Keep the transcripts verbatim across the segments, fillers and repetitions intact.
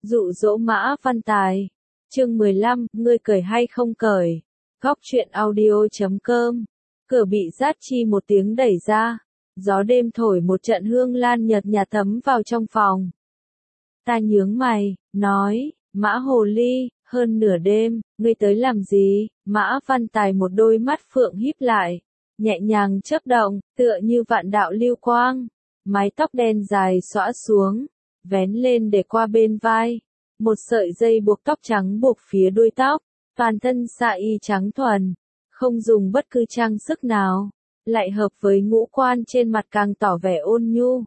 Dụ dỗ Mã Văn Tài. Chương mười lăm, ngươi cởi hay không cởi? Góc truyện audio chấm com. Cửa bị rát chi một tiếng đẩy ra. Gió đêm thổi một trận hương lan nhợt nhạt thấm vào trong phòng. Ta nhướng mày, nói, Mã Hồ Ly, hơn nửa đêm, ngươi tới làm gì? Mã Văn Tài một đôi mắt phượng híp lại, nhẹ nhàng chớp động, tựa như vạn đạo lưu quang. Mái tóc đen dài xõa xuống, vén lên để qua bên vai. Một sợi dây buộc tóc trắng buộc phía đuôi tóc, toàn thân sa y trắng thuần, không dùng bất cứ trang sức nào, lại hợp với ngũ quan trên mặt càng tỏ vẻ ôn nhu.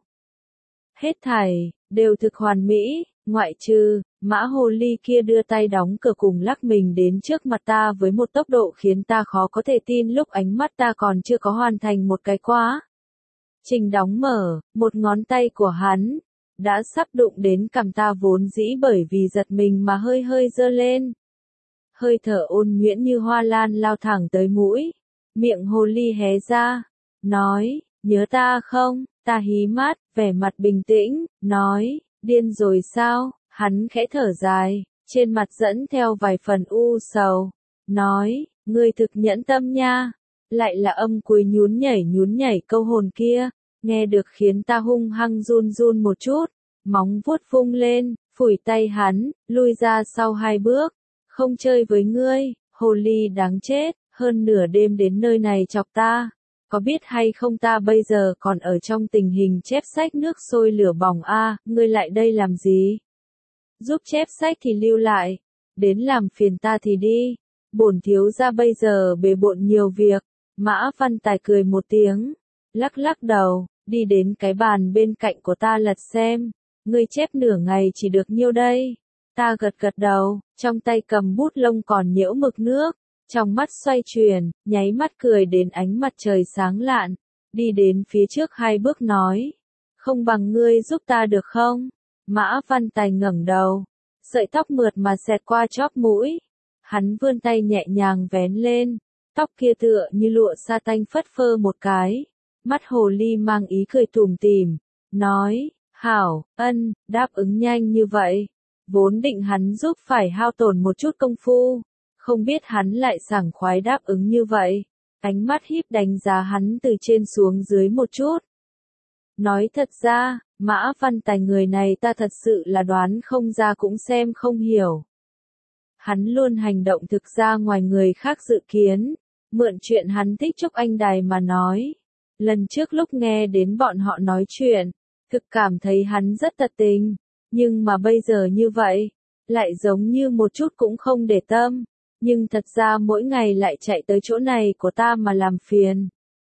Hết thảy, đều thực hoàn mỹ, ngoại trừ, Mã Hồ Ly kia đưa tay đóng cửa cùng lắc mình đến trước mặt ta với một tốc độ khiến ta khó có thể tin lúc ánh mắt ta còn chưa có hoàn thành một cái quá trình đóng mở, một ngón tay của hắn đã sắp đụng đến cằm ta vốn dĩ bởi vì giật mình mà hơi hơi giơ lên. Hơi thở ôn nhuyễn như hoa lan lao thẳng tới mũi, miệng Hồ Ly hé ra, nói, nhớ ta không? Ta hí mắt, vẻ mặt bình tĩnh, nói, điên rồi sao? Hắn khẽ thở dài, trên mặt dẫn theo vài phần u sầu, nói, ngươi thực nhẫn tâm nha. Lại là âm cuối nhún nhảy nhún nhảy câu hồn kia, nghe được khiến ta hung hăng run run một chút, móng vuốt vung lên, phủi tay hắn, lui ra sau hai bước, không chơi với ngươi, Hồ Ly đáng chết, hơn nửa đêm đến nơi này chọc ta, có biết hay không ta bây giờ còn ở trong tình hình chép sách nước sôi lửa bỏng a, ngươi lại đây làm gì? Giúp chép sách thì lưu lại, đến làm phiền ta thì đi, bổn thiếu gia bây giờ bề bộn nhiều việc. Mã Văn Tài cười một tiếng, lắc lắc đầu, đi đến cái bàn bên cạnh của ta lật xem, ngươi chép nửa ngày chỉ được nhiêu đây? Ta gật gật đầu, trong tay cầm bút lông còn nhiễu mực nước, trong mắt xoay chuyển, nháy mắt cười đến ánh mặt trời sáng lạn, đi đến phía trước hai bước nói, không bằng ngươi giúp ta được không? Mã Văn Tài ngẩng đầu, sợi tóc mượt mà xẹt qua chóp mũi, hắn vươn tay nhẹ nhàng vén lên. Tóc kia tựa như lụa sa tanh phất phơ một cái, mắt Hồ Ly mang ý cười tủm tỉm, nói, hảo, ân, đáp ứng nhanh như vậy, vốn định hắn giúp phải hao tổn một chút công phu, không biết hắn lại sảng khoái đáp ứng như vậy, ánh mắt híp đánh giá hắn từ trên xuống dưới một chút. Nói thật ra, Mã Văn Tài người này ta thật sự là đoán không ra cũng xem không hiểu. Hắn luôn hành động thực ra ngoài người khác dự kiến, mượn chuyện hắn thích Trúc Anh Đài mà nói. Lần trước lúc nghe đến bọn họ nói chuyện, thực cảm thấy hắn rất tật tình, nhưng mà bây giờ như vậy, lại giống như một chút cũng không để tâm, nhưng thật ra mỗi ngày lại chạy tới chỗ này của ta mà làm phiền.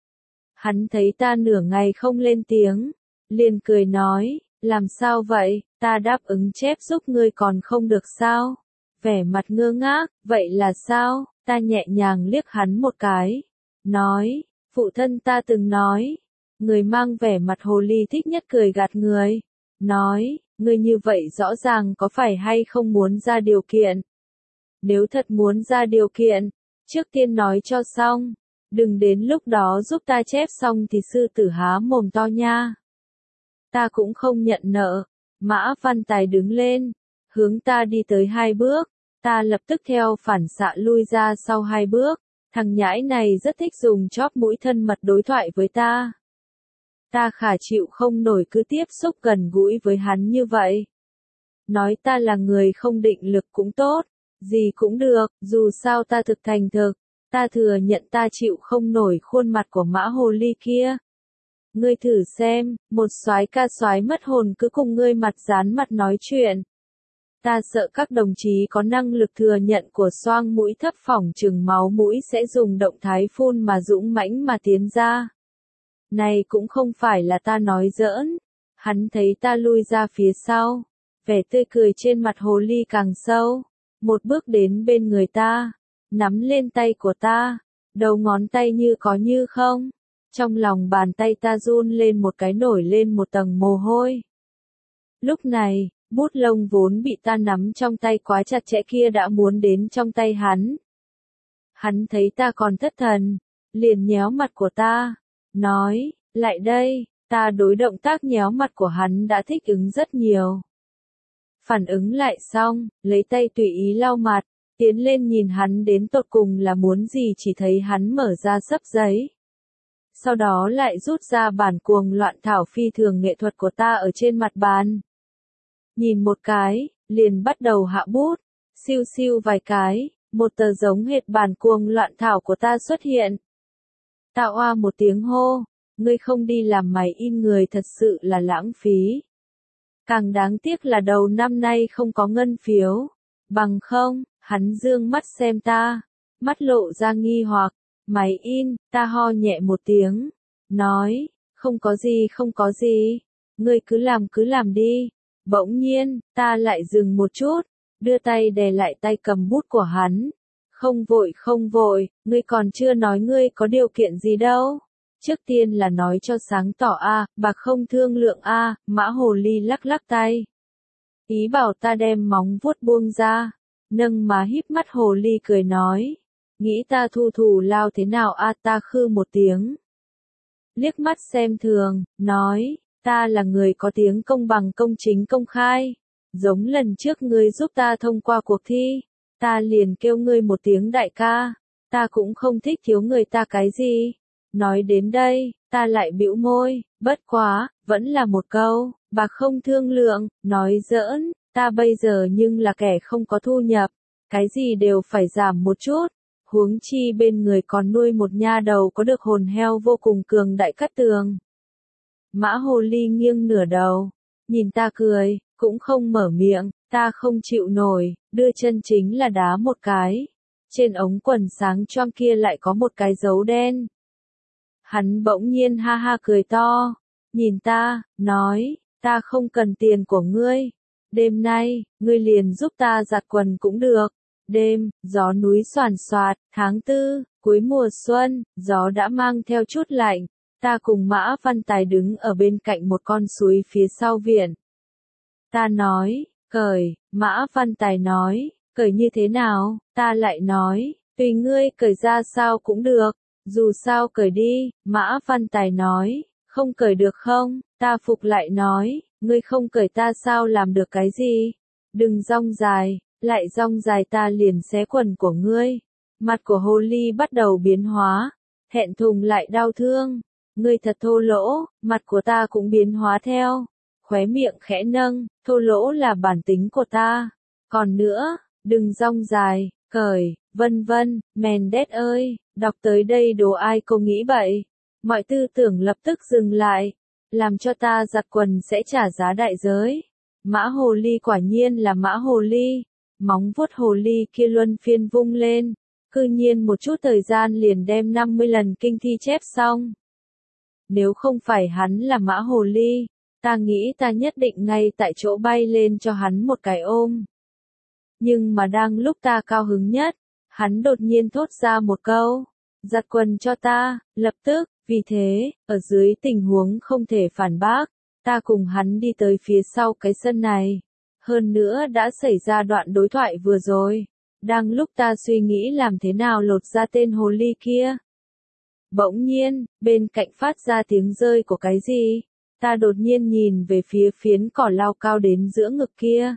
Hắn thấy ta nửa ngày không lên tiếng, liền cười nói, làm sao vậy, ta đáp ứng chép giúp ngươi còn không được sao? Vẻ mặt ngơ ngác, vậy là sao? Ta nhẹ nhàng liếc hắn một cái, nói, phụ thân ta từng nói, người mang vẻ mặt Hồ Ly thích nhất cười gạt người, nói, ngươi như vậy rõ ràng có phải hay không muốn ra điều kiện? Nếu thật muốn ra điều kiện, trước tiên nói cho xong, đừng đến lúc đó giúp ta chép xong thì sư tử há mồm to nha. Ta cũng không nhận nợ. Mã Văn Tài đứng lên, hướng ta đi tới hai bước. Ta lập tức theo phản xạ lui ra sau hai bước, thằng nhãi này rất thích dùng chóp mũi thân mật đối thoại với ta. Ta khả chịu không nổi cứ tiếp xúc gần gũi với hắn như vậy. Nói ta là người không định lực cũng tốt, gì cũng được, dù sao ta thực thành thực, ta thừa nhận ta chịu không nổi khuôn mặt của Mã Hồ Ly kia. Ngươi thử xem, một soái ca soái mất hồn cứ cùng ngươi mặt dán mặt nói chuyện. Ta sợ các đồng chí có năng lực thừa nhận của xoang mũi thấp phỏng chừng máu mũi sẽ dùng động thái phun mà dũng mãnh mà tiến ra. Này cũng không phải là ta nói giỡn. Hắn thấy ta lui ra phía sau, vẻ tươi cười trên mặt Hồ Ly càng sâu, một bước đến bên người ta, nắm lên tay của ta, đầu ngón tay như có như không. Trong lòng bàn tay ta run lên một cái nổi lên một tầng mồ hôi. Lúc này, bút lông vốn bị ta nắm trong tay quá chặt chẽ kia đã muốn đến trong tay hắn. Hắn thấy ta còn thất thần, liền nhéo mặt của ta, nói, lại đây, ta đối động tác nhéo mặt của hắn đã thích ứng rất nhiều. phản ứng lại xong, lấy tay tùy ý lau mặt, tiến lên nhìn hắn đến tột cùng là muốn gì, chỉ thấy hắn mở ra xấp giấy. Sau đó lại rút ra bản cuồng loạn thảo phi thường nghệ thuật của ta ở trên mặt bàn. Nhìn một cái, liền bắt đầu hạ bút, siêu siêu vài cái, một tờ giống hệt bản cuồng loạn thảo của ta xuất hiện. Ta oa một tiếng hô, ngươi không đi làm máy in người thật sự là lãng phí. Càng đáng tiếc là đầu năm nay không có ngân phiếu. Bằng không, hắn dương mắt xem ta, mắt lộ ra nghi hoặc, máy in, ta ho nhẹ một tiếng, nói, không có gì không có gì, ngươi cứ làm cứ làm đi. Bỗng nhiên, ta lại dừng một chút, đưa tay đè lại tay cầm bút của hắn. Không vội không vội, ngươi còn chưa nói ngươi có điều kiện gì đâu. Trước tiên là nói cho sáng tỏ a, bạc không thương lượng a, Mã Hồ Ly lắc lắc tay. Ý bảo ta đem móng vuốt buông ra, nâng má híp mắt Hồ Ly cười nói, nghĩ ta thu thù lao thế nào a, ta khư một tiếng. Liếc mắt xem thường, nói, ta là người có tiếng công bằng công chính công khai, giống lần trước ngươi giúp ta thông qua cuộc thi, ta liền kêu ngươi một tiếng đại ca, ta cũng không thích thiếu người ta cái gì. Nói đến đây, ta lại bĩu môi, bất quá, vẫn là một câu, bạc không thương lượng, nói giỡn, ta bây giờ nhưng là kẻ không có thu nhập, cái gì đều phải giảm một chút, huống chi bên người còn nuôi một nha đầu có được hồn heo vô cùng cường đại cát tường. Mã Hồ Ly nghiêng nửa đầu, nhìn ta cười, cũng không mở miệng, ta không chịu nổi, đưa chân chính là đá một cái, trên ống quần sáng choang kia lại có một cái dấu đen. Hắn bỗng nhiên ha ha cười to, nhìn ta, nói, ta không cần tiền của ngươi, đêm nay, ngươi liền giúp ta giặt quần cũng được. Đêm, gió núi xoàn xoạt, tháng tư, cuối mùa xuân, gió đã mang theo chút lạnh, ta cùng Mã Văn Tài đứng ở bên cạnh một con suối phía sau viện. Ta nói, cởi, Mã Văn Tài nói, cởi như thế nào, ta lại nói, tùy ngươi cởi ra sao cũng được. Dù sao cởi đi, Mã Văn Tài nói, không cởi được không, ta phục lại nói, ngươi không cởi ta sao làm được cái gì, đừng rong dài, lại rong dài ta liền xé quần của ngươi. Mặt của Hồ Ly bắt đầu biến hóa, hẹn thùng lại đau thương, ngươi thật thô lỗ, mặt của ta cũng biến hóa theo, khóe miệng khẽ nâng, thô lỗ là bản tính của ta, còn nữa, đừng rong dài, cởi, vân vân, Mendes ơi. Đọc tới đây đồ ai cô nghĩ vậy, mọi tư tưởng lập tức dừng lại, làm cho ta giặt quần sẽ trả giá đại giới. Mã Hồ Ly quả nhiên là Mã Hồ Ly, móng vuốt Hồ Ly kia luân phiên vung lên, cư nhiên một chút thời gian liền đem năm mươi lần kinh thi chép xong. Nếu không phải hắn là Mã Hồ Ly, ta nghĩ ta nhất định ngay tại chỗ bay lên cho hắn một cái ôm. Nhưng mà đang lúc ta cao hứng nhất, hắn đột nhiên thốt ra một câu, giặt quần cho ta, lập tức, vì thế, ở dưới tình huống không thể phản bác, ta cùng hắn đi tới phía sau cái sân này. Hơn nữa đã xảy ra đoạn đối thoại vừa rồi, đang lúc ta suy nghĩ làm thế nào lột ra tên Hồ Ly kia. Bỗng nhiên, bên cạnh phát ra tiếng rơi của cái gì, ta đột nhiên nhìn về phía phiến cỏ lau cao đến giữa ngực kia.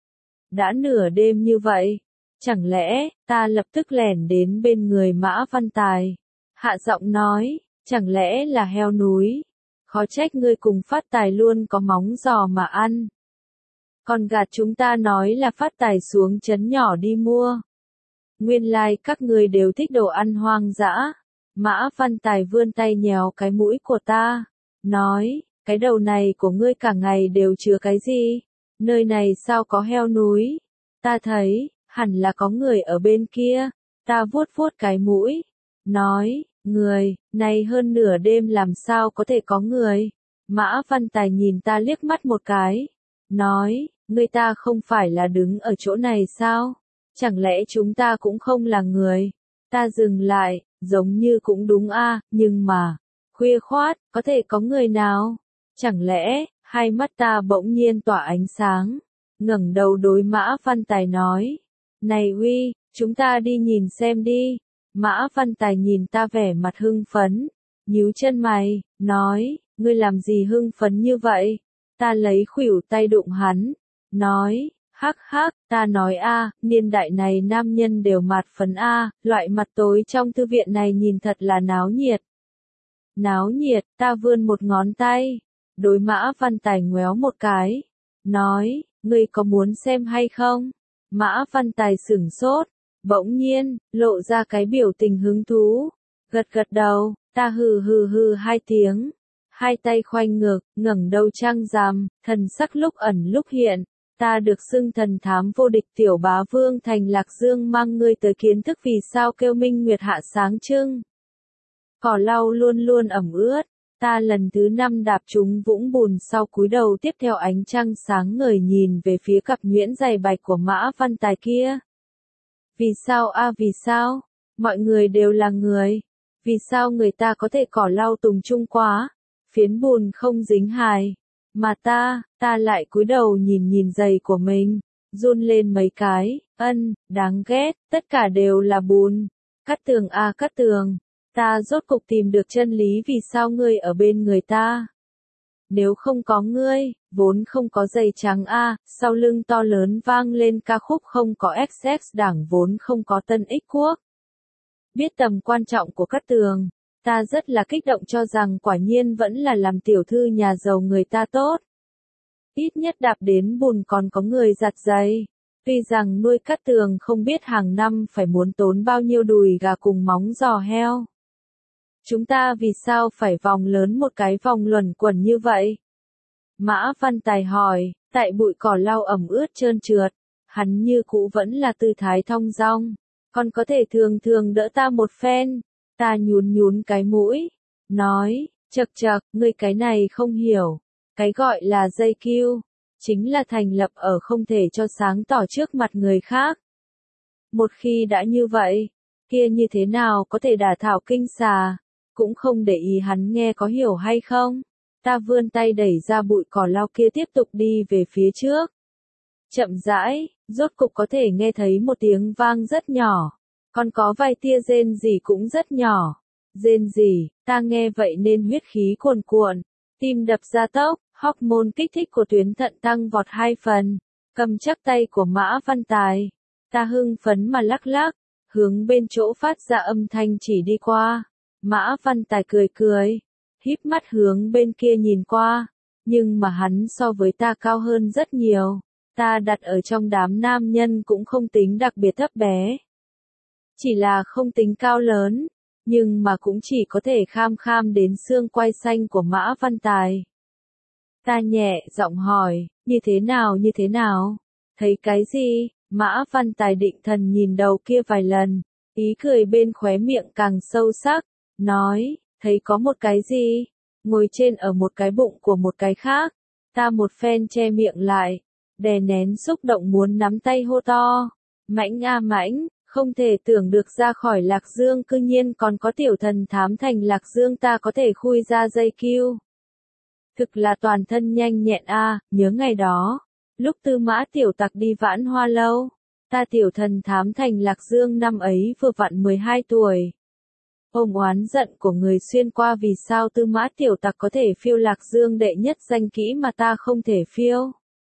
Đã nửa đêm như vậy. Chẳng lẽ, ta lập tức lẻn đến bên người Mã Văn Tài. Hạ giọng nói, chẳng lẽ là heo núi. Khó trách ngươi cùng Phát Tài luôn có móng giò mà ăn. Còn gạt chúng ta nói là Phát Tài xuống trấn nhỏ đi mua. Nguyên lai like các người đều thích đồ ăn hoang dã. Mã Văn Tài vươn tay nhéo cái mũi của ta. Nói, cái đầu này của ngươi cả ngày đều chứa cái gì? Nơi này sao có heo núi? Ta thấy, hẳn là có người ở bên kia, ta vuốt vuốt cái mũi, nói, người, này hơn nửa đêm làm sao có thể có người. Mã Văn Tài nhìn ta liếc mắt một cái, nói, người ta không phải là đứng ở chỗ này sao, chẳng lẽ chúng ta cũng không là người. Ta dừng lại, giống như cũng đúng a, nhưng mà, khuya khoát, có thể có người nào, chẳng lẽ, hai mắt ta bỗng nhiên tỏa ánh sáng, ngẩng đầu đối Mã Văn Tài nói. Này Huy, chúng ta đi nhìn xem đi. Mã Văn Tài nhìn ta vẻ mặt hưng phấn, nhíu chân mày, nói, ngươi làm gì hưng phấn như vậy? Ta lấy khuỷu tay đụng hắn, nói, hắc hắc, ta nói a, niên đại này nam nhân đều mạt phấn a, loại mặt tối trong thư viện này nhìn thật là náo nhiệt. Náo nhiệt, ta vươn một ngón tay, đối Mã Văn Tài ngoéo một cái, nói, ngươi có muốn xem hay không? Mã Văn Tài sửng sốt, bỗng nhiên, lộ ra cái biểu tình hứng thú, gật gật đầu, ta hừ hừ hừ hai tiếng, hai tay khoanh ngực, ngẩng đầu trăng rằm, thần sắc lúc ẩn lúc hiện, ta được xưng thần thám vô địch tiểu bá vương thành Lạc Dương mang ngươi tới kiến thức vì sao kêu minh nguyệt hạ sáng trưng. Cỏ lau luôn luôn ẩm ướt, ta lần thứ năm đạp trúng vũng bùn sau cúi đầu tiếp theo ánh trăng sáng ngời nhìn về phía cặp nhuyễn dày bạch của Mã Văn Tài kia. Vì sao a à, vì sao? Mọi người đều là người. Vì sao người ta có thể cỏ lau tùng chung quá? Phiến bùn không dính hài. Mà ta, ta lại cúi đầu nhìn nhìn giày của mình. Run lên mấy cái, ân, đáng ghét, tất cả đều là bùn. Cát Tường a à, Cát Tường. Ta rốt cục tìm được chân lý vì sao ngươi ở bên người ta. Nếu không có ngươi, vốn không có giày trắng a, sau lưng to lớn vang lên ca khúc không có ích ích đảng vốn không có Tân Ích Quốc. Biết tầm quan trọng của Cát Tường, ta rất là kích động cho rằng quả nhiên vẫn là làm tiểu thư nhà giàu người ta tốt. Ít nhất đạp đến bùn còn có người giặt giày. Tuy rằng nuôi Cát Tường không biết hàng năm phải muốn tốn bao nhiêu đùi gà cùng móng giò heo. Chúng ta vì sao phải vòng lớn một cái vòng luẩn quẩn như vậy? Mã Văn Tài hỏi, tại bụi cỏ lau ẩm ướt trơn trượt, hắn như cũ vẫn là tư thái thong dong, còn có thể thường thường đỡ ta một phen, ta nhún nhún cái mũi, nói, chậc chậc, ngươi cái này không hiểu, cái gọi là dây kiu, chính là thành lập ở không thể cho sáng tỏ trước mặt người khác. Một khi đã như vậy, kia như thế nào có thể đả thảo kinh xà? Cũng không để ý hắn nghe có hiểu hay không. Ta vươn tay đẩy ra bụi cỏ lau kia tiếp tục đi về phía trước. Chậm rãi, rốt cục có thể nghe thấy một tiếng vang rất nhỏ. Còn có vài tia rên rỉ cũng rất nhỏ. Rên rỉ, ta nghe vậy nên huyết khí cuồn cuộn. Tim đập ra tốc, hormone kích thích của tuyến thận tăng vọt hai phần. Cầm chắc tay của Mã Văn Tài. Ta hưng phấn mà lắc lắc, hướng bên chỗ phát ra âm thanh chỉ đi qua. Mã Văn Tài cười cười, híp mắt hướng bên kia nhìn qua, nhưng mà hắn so với ta cao hơn rất nhiều, ta đặt ở trong đám nam nhân cũng không tính đặc biệt thấp bé. Chỉ là không tính cao lớn, nhưng mà cũng chỉ có thể kham kham đến xương quai xanh của Mã Văn Tài. Ta nhẹ giọng hỏi, như thế nào như thế nào? Thấy cái gì? Mã Văn Tài định thần nhìn đầu kia vài lần, ý cười bên khóe miệng càng sâu sắc. Nói, thấy có một cái gì, ngồi trên ở một cái bụng của một cái khác, ta một phen che miệng lại, đè nén xúc động muốn nắm tay hô to, Mãnh a Mãnh, không thể tưởng được ra khỏi Lạc Dương cư nhiên còn có tiểu thần thám thành Lạc Dương ta có thể khui ra dây kiu. Thực là toàn thân nhanh nhẹn a, nhớ ngày đó, lúc Tư Mã tiểu tặc đi Vãn Hoa lâu, ta tiểu thần thám thành Lạc Dương năm ấy vừa vặn mười hai tuổi. Ôm oán giận của người xuyên qua vì sao Tư Mã tiểu tặc có thể phiêu Lạc Dương đệ nhất danh kỹ mà ta không thể phiêu.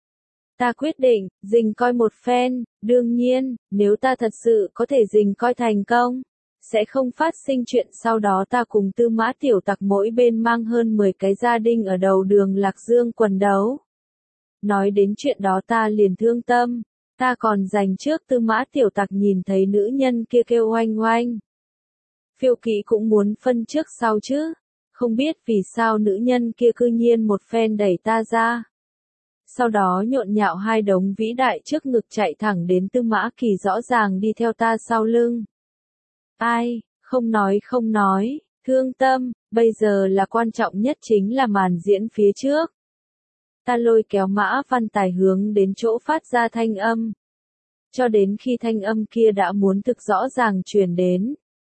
Ta quyết định, dình coi một phen, đương nhiên, nếu ta thật sự có thể dình coi thành công, sẽ không phát sinh chuyện sau đó ta cùng Tư Mã tiểu tặc mỗi bên mang hơn mười cái gia đình ở đầu đường Lạc Dương quần đấu. Nói đến chuyện đó ta liền thương tâm, ta còn dành trước Tư Mã tiểu tặc nhìn thấy nữ nhân kia kêu oanh oanh. Phiêu kỹ cũng muốn phân trước sau chứ, không biết vì sao nữ nhân kia cư nhiên một phen đẩy ta ra. Sau đó nhộn nhạo hai đống vĩ đại trước ngực chạy thẳng đến Tư Mã Kỳ rõ ràng đi theo ta sau lưng. Ai, không nói không nói, thương tâm, bây giờ là quan trọng nhất chính là màn diễn phía trước. Ta lôi kéo Mã Văn Tài hướng đến chỗ phát ra thanh âm. Cho đến khi thanh âm kia đã muốn thực rõ ràng truyền đến.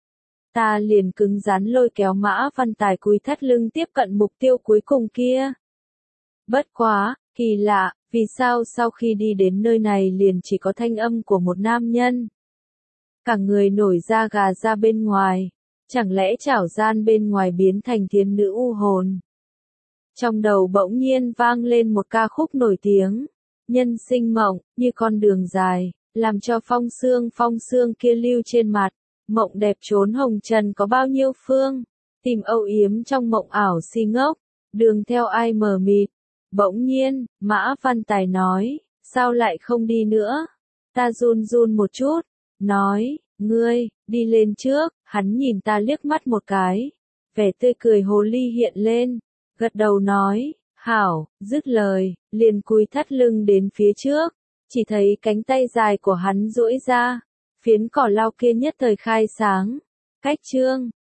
Ta liền cứng rắn lôi kéo Mã Văn Tài cúi thắt lưng tiếp cận mục tiêu cuối cùng kia. Bất quá, kỳ lạ, vì sao sau khi đi đến nơi này liền chỉ có thanh âm của một nam nhân. Cả người nổi da gà ra bên ngoài, chẳng lẽ chảo gian bên ngoài biến thành thiên nữ u hồn. Trong đầu bỗng nhiên vang lên một ca khúc nổi tiếng, Nhân sinh mộng, như con đường dài, làm cho phong sương phong sương kia lưu trên mặt. Mộng đẹp trốn hồng trần có bao nhiêu phương, tìm âu yếm trong mộng ảo si ngốc, đường theo ai mờ mịt. Bỗng nhiên, Mã Văn Tài nói, sao lại không đi nữa? Ta run run một chút, nói, ngươi, đi lên trước. Hắn nhìn ta liếc mắt một cái, vẻ tươi cười hồ ly hiện lên, gật đầu nói, hảo, dứt lời, liền cúi thắt lưng đến phía trước, chỉ thấy cánh tay dài của hắn duỗi ra, phiến cỏ lau kia nhất thời khai sáng, cách chương